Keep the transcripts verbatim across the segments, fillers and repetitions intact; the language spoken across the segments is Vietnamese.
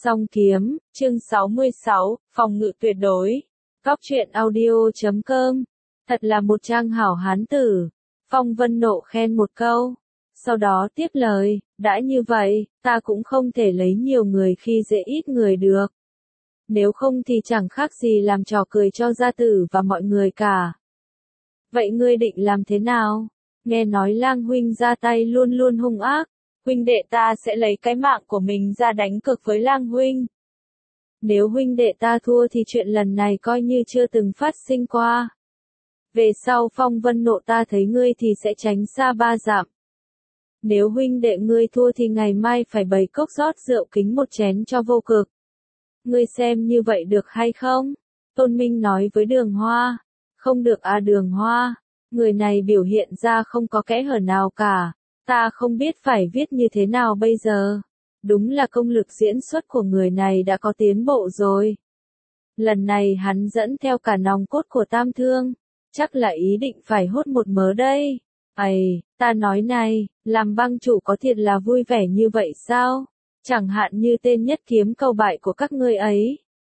Song kiếm, chương sáu mươi sáu, phòng ngự tuyệt đối. Cóc truyện audio chấm com. Thật là một trang hảo hán tử. Phong Vân Nộ khen một câu. Sau đó tiếp lời, đã như vậy, ta cũng không thể lấy nhiều người khi dễ ít người được. Nếu không thì chẳng khác gì làm trò cười cho gia tử và mọi người cả. Vậy ngươi định làm thế nào? Nghe nói Lang huynh ra tay luôn luôn hung ác. Huynh đệ ta sẽ lấy cái mạng của mình ra đánh cược với Lang huynh. Nếu huynh đệ ta thua thì chuyện lần này coi như chưa từng phát sinh qua. Về sau Phong Vân Nộ ta thấy ngươi thì sẽ tránh xa ba dặm. Nếu huynh đệ ngươi thua thì ngày mai phải bày cốc rót rượu kính một chén cho vô cực. Ngươi xem như vậy được hay không? Tôn Minh nói với Đường Hoa. Không được à Đường Hoa. Người này biểu hiện ra không có kẽ hở nào cả. Ta không biết phải viết như thế nào bây giờ. Đúng là công lực diễn xuất của người này đã có tiến bộ rồi. Lần này hắn dẫn theo cả nòng cốt của Tam Thương. Chắc là ý định phải hốt một mớ đây. Ây, ta nói này, làm bang chủ có thiệt là vui vẻ như vậy sao? Chẳng hạn như tên nhất kiếm cầu bại của các ngươi ấy.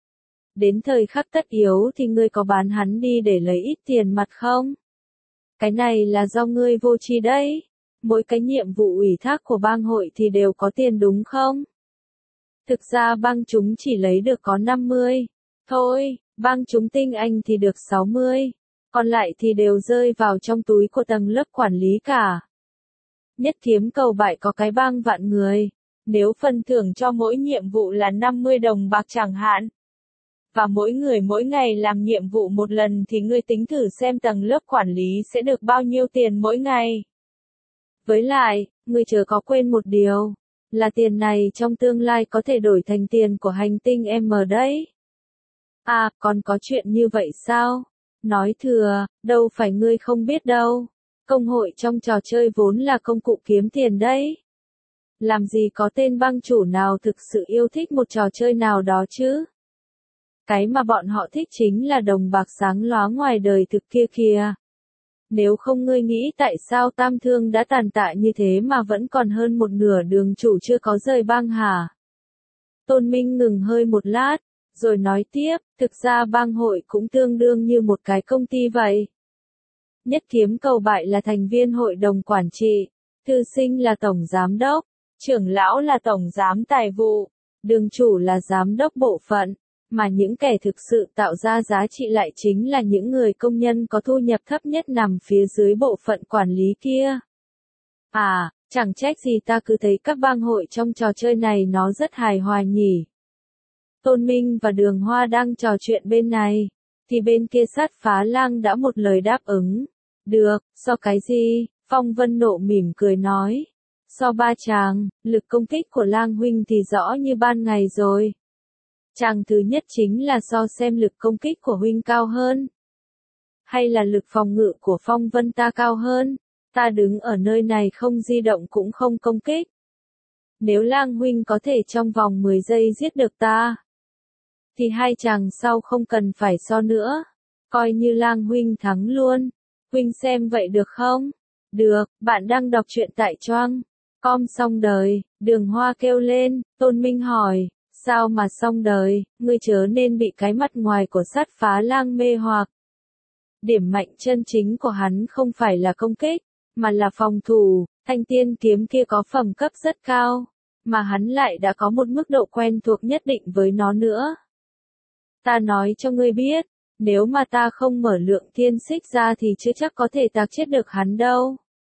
Đến thời khắc tất yếu thì ngươi có bán hắn đi để lấy ít tiền mặt không? Cái này là do ngươi vô tri đấy. Mỗi cái nhiệm vụ ủy thác của bang hội thì đều có tiền đúng không? Thực ra bang chúng chỉ lấy được có năm mươi. Thôi, bang chúng tinh anh thì được sáu mươi. Còn lại thì đều rơi vào trong túi của tầng lớp quản lý cả. Nhất kiếm cầu bại có cái bang vạn người. Nếu phần thưởng cho mỗi nhiệm vụ là năm mươi đồng bạc chẳng hạn. Và mỗi người mỗi ngày làm nhiệm vụ một lần thì ngươi tính thử xem tầng lớp quản lý sẽ được bao nhiêu tiền mỗi ngày. Với lại, ngươi chớ có quên một điều, là tiền này trong tương lai có thể đổi thành tiền của hành tinh M đấy. À, còn có chuyện như vậy sao? Nói thừa, đâu phải ngươi không biết đâu. Công hội trong trò chơi vốn là công cụ kiếm tiền đấy. Làm gì có tên bang chủ nào thực sự yêu thích một trò chơi nào đó chứ? Cái mà bọn họ thích chính là đồng bạc sáng lóa ngoài đời thực kia kìa. Nếu không ngươi nghĩ tại sao Tam Thương đã tàn tạ như thế mà vẫn còn hơn một nửa đường chủ chưa có rời bang hả? Tôn Minh ngừng hơi một lát, rồi nói tiếp, thực ra bang hội cũng tương đương như một cái công ty vậy. Nhất kiếm cầu bại là thành viên hội đồng quản trị, Thư Sinh là tổng giám đốc, trưởng lão là tổng giám tài vụ, đường chủ là giám đốc bộ phận. Mà những kẻ thực sự tạo ra giá trị lại chính là những người công nhân có thu nhập thấp nhất nằm phía dưới bộ phận quản lý kia. À, chẳng trách gì ta cứ thấy các bang hội trong trò chơi này nó rất hài hòa nhỉ. Tôn Minh và Đường Hoa đang trò chuyện bên này, thì bên kia Sát Phá Lang đã một lời đáp ứng. Được, so cái gì? Phong Vân Nộ mỉm cười nói. So ba chàng, lực công kích của Lang huynh thì rõ như ban ngày rồi. Chàng thứ nhất chính là so xem lực công kích của huynh cao hơn. Hay là lực phòng ngự của Phong Vân ta cao hơn. Ta đứng ở nơi này không di động cũng không công kích. Nếu Lang huynh có thể trong vòng mười giây giết được ta, thì hai chàng sau không cần phải so nữa. Coi như Lang huynh thắng luôn. Huynh xem vậy được không? Được, bạn đang đọc truyện tại Choang. Com xong đời, Đường Hoa kêu lên, Tôn Minh hỏi. Sao mà xong đời, ngươi chớ nên bị cái mặt ngoài của Sát Phá Lang mê hoặc. Điểm mạnh chân chính của hắn không phải là công kích, mà là phòng thủ. Thanh tiên kiếm kia có phẩm cấp rất cao, mà hắn lại đã có một mức độ quen thuộc nhất định với nó nữa. Ta nói cho ngươi biết, nếu mà ta không mở lượng thiên xích ra thì chưa chắc có thể tạc chết được hắn đâu.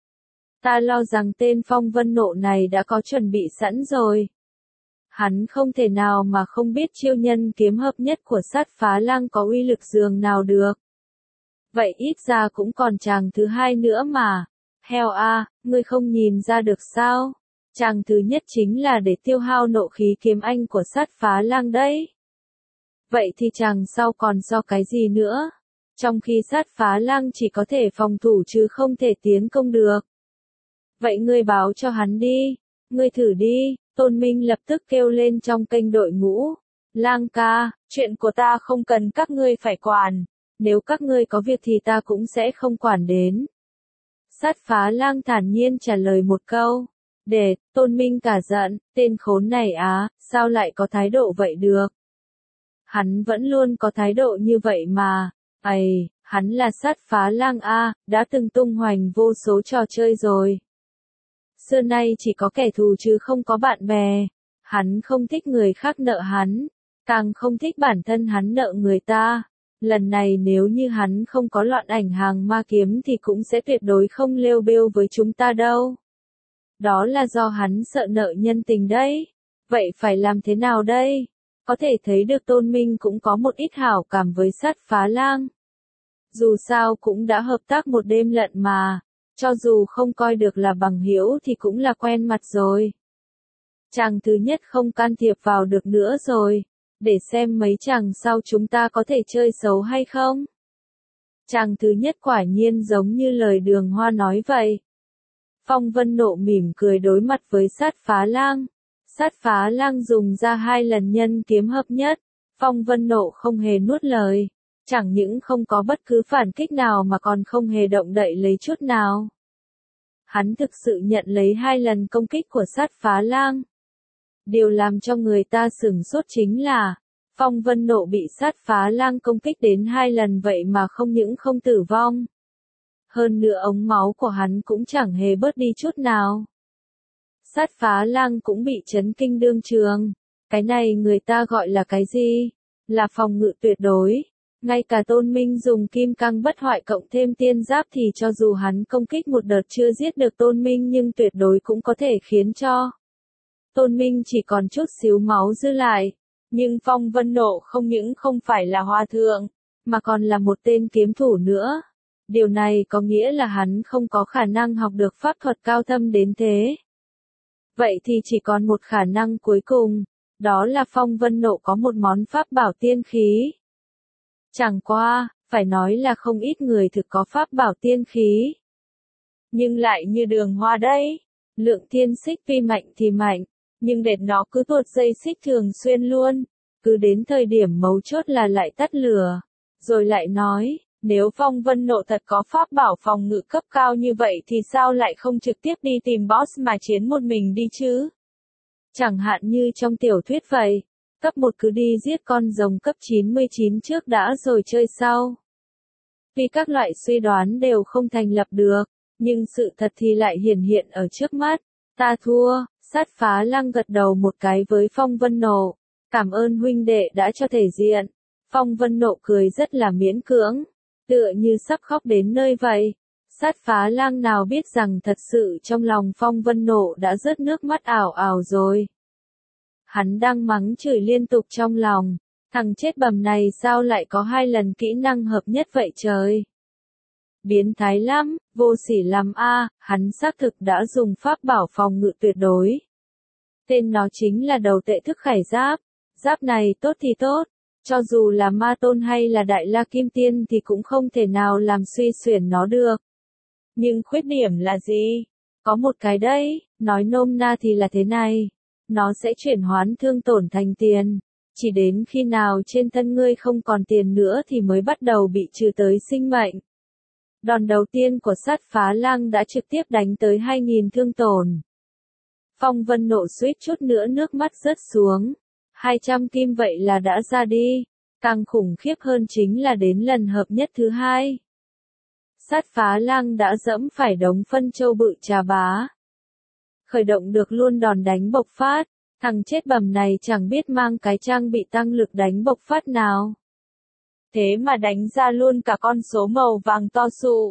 Ta lo rằng tên Phong Vân Nộ này đã có chuẩn bị sẵn rồi. Hắn không thể nào mà không biết chiêu nhân kiếm hợp nhất của Sát Phá Lang có uy lực dường nào được. Vậy ít ra cũng còn chàng thứ hai nữa mà. Heo a, ngươi không nhìn ra được sao? Chàng thứ nhất chính là để tiêu hao nộ khí kiếm anh của Sát Phá Lang đấy. Vậy thì chàng sau còn do cái gì nữa? Trong khi Sát Phá Lang chỉ có thể phòng thủ chứ không thể tiến công được. Vậy ngươi báo cho hắn đi. Ngươi thử đi. Tôn Minh lập tức kêu lên trong kênh đội ngũ. Lang ca, chuyện của ta không cần các ngươi phải quản. Nếu các ngươi có việc thì ta cũng sẽ không quản đến. Sát Phá Lang thản nhiên trả lời một câu. Đệt, Tôn Minh cả giận, tên khốn này á, sao lại có thái độ vậy được? Hắn vẫn luôn có thái độ như vậy mà, ầy, hắn là sát phá lang A, đã từng tung hoành vô số trò chơi rồi. Xưa nay chỉ có kẻ thù chứ không có bạn bè, hắn không thích người khác nợ hắn, càng không thích bản thân hắn nợ người ta. Lần này nếu như hắn không có loạn ảnh hàng ma kiếm thì cũng sẽ tuyệt đối không lêu bêu với chúng ta đâu. Đó là do hắn sợ nợ nhân tình đấy. Vậy phải làm thế nào đây? Có thể thấy được Tôn Minh cũng có một ít hảo cảm với sát phá lang. Dù sao cũng đã hợp tác một đêm lận mà, cho dù không coi được là bằng hữu thì cũng là quen mặt rồi. Chàng thứ nhất không can thiệp vào được nữa rồi, để xem mấy chàng sau chúng ta có thể chơi xấu hay không. Chàng thứ nhất quả nhiên giống như lời Đường Hoa nói vậy. Phong Vân Nộ mỉm cười đối mặt với sát phá lang. Sát phá lang dùng ra hai lần nhân kiếm hợp nhất. Phong Vân Nộ không hề nuốt lời. Chẳng những không có bất cứ phản kích nào mà còn không hề động đậy lấy chút nào. Hắn thực sự nhận lấy hai lần công kích của sát phá lang. Điều làm cho người ta sửng sốt chính là, Phong Vân Nộ bị sát phá lang công kích đến hai lần vậy mà không những không tử vong. Hơn nữa ống máu của hắn cũng chẳng hề bớt đi chút nào. Sát phá lang cũng bị chấn kinh đương trường. Cái này người ta gọi là cái gì? Là phòng ngự tuyệt đối. Ngay cả Tôn Minh dùng kim cang bất hoại cộng thêm tiên giáp thì cho dù hắn công kích một đợt chưa giết được Tôn Minh nhưng tuyệt đối cũng có thể khiến cho Tôn Minh chỉ còn chút xíu máu dư lại. Nhưng Phong Vân Nộ không những không phải là hòa thượng, mà còn là một tên kiếm thủ nữa. Điều này có nghĩa là hắn không có khả năng học được pháp thuật cao thâm đến thế. Vậy thì chỉ còn một khả năng cuối cùng, đó là Phong Vân Nộ có một món pháp bảo tiên khí. Chẳng qua, phải nói là không ít người thực có pháp bảo tiên khí. Nhưng lại như Đường Hoa đây, lượng tiên xích tuy mạnh thì mạnh, nhưng đệt nó cứ tuột dây xích thường xuyên luôn, cứ đến thời điểm mấu chốt là lại tắt lửa. Rồi lại nói, nếu Phong Vân Nộ thật có pháp bảo phòng ngự cấp cao như vậy thì sao lại không trực tiếp đi tìm boss mà chiến một mình đi chứ? Chẳng hạn như trong tiểu thuyết vậy, cấp một cứ đi giết con rồng cấp chín mươi chín trước đã rồi chơi sau. Vì các loại suy đoán đều không thành lập được, nhưng sự thật thì lại hiển hiện ở trước mắt. Ta thua, sát phá lang gật đầu một cái với Phong Vân Nộ. Cảm ơn huynh đệ đã cho thể diện. Phong Vân Nộ cười rất là miễn cưỡng, tựa như sắp khóc đến nơi vậy. Sát phá lang nào biết rằng thật sự trong lòng Phong Vân Nộ đã rớt nước mắt ảo ảo rồi. Hắn đang mắng chửi liên tục trong lòng, thằng chết bầm này sao lại có hai lần kỹ năng hợp nhất vậy trời. Biến thái lắm, vô sỉ lắm a, hắn xác thực đã dùng pháp bảo phòng ngự tuyệt đối. Tên nó chính là đầu tệ thức khải giáp, giáp này tốt thì tốt, cho dù là ma tôn hay là đại la kim tiên thì cũng không thể nào làm suy xuyển nó được. Nhưng khuyết điểm là gì? Có một cái đấy, nói nôm na thì là thế này. Nó sẽ chuyển hoán thương tổn thành tiền. Chỉ đến khi nào trên thân ngươi không còn tiền nữa thì mới bắt đầu bị trừ tới sinh mệnh. Đòn đầu tiên của sát phá lang đã trực tiếp đánh tới hai nghìn thương tổn. Phong Vân Nộ suýt chút nữa nước mắt rớt xuống. hai trăm kim vậy là đã ra đi. Càng khủng khiếp hơn chính là đến lần hợp nhất thứ hai. Sát phá lang đã dẫm phải đống phân châu bự trà bá. Khởi động được luôn đòn đánh bộc phát, thằng chết bầm này chẳng biết mang cái trang bị tăng lực đánh bộc phát nào. Thế mà đánh ra luôn cả con số màu vàng to sụ.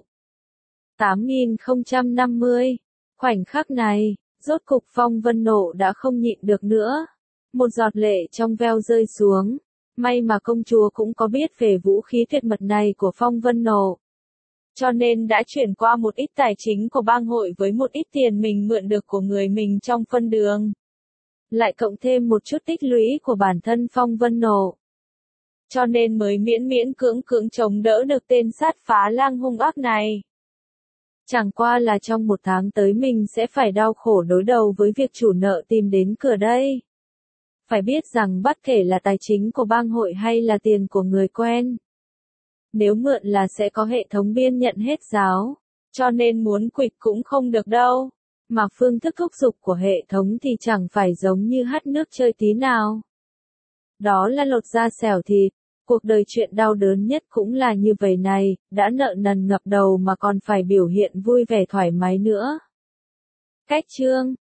tám nghìn không trăm năm mươi. Khoảnh khắc này, rốt cục Phong Vân Nộ đã không nhịn được nữa. Một giọt lệ trong veo rơi xuống. May mà công chúa cũng có biết về vũ khí tuyệt mật này của Phong Vân Nộ. Cho nên đã chuyển qua một ít tài chính của bang hội với một ít tiền mình mượn được của người mình trong phân đường. Lại cộng thêm một chút tích lũy của bản thân Phong Vân Nộ. Cho nên mới miễn miễn cưỡng cưỡng chống đỡ được tên sát phá lang hung ác này. Chẳng qua là trong một tháng tới mình sẽ phải đau khổ đối đầu với việc chủ nợ tìm đến cửa đây. Phải biết rằng bất kể là tài chính của bang hội hay là tiền của người quen. Nếu mượn là sẽ có hệ thống biên nhận hết giáo. Cho nên muốn quỵt cũng không được đâu. Mà phương thức thúc giục của hệ thống thì chẳng phải giống như hắt nước chơi tí nào. Đó là lột da xẻo thịt. Cuộc đời chuyện đau đớn nhất cũng là như vậy này, đã nợ nần ngập đầu mà còn phải biểu hiện vui vẻ thoải mái nữa. Cách chương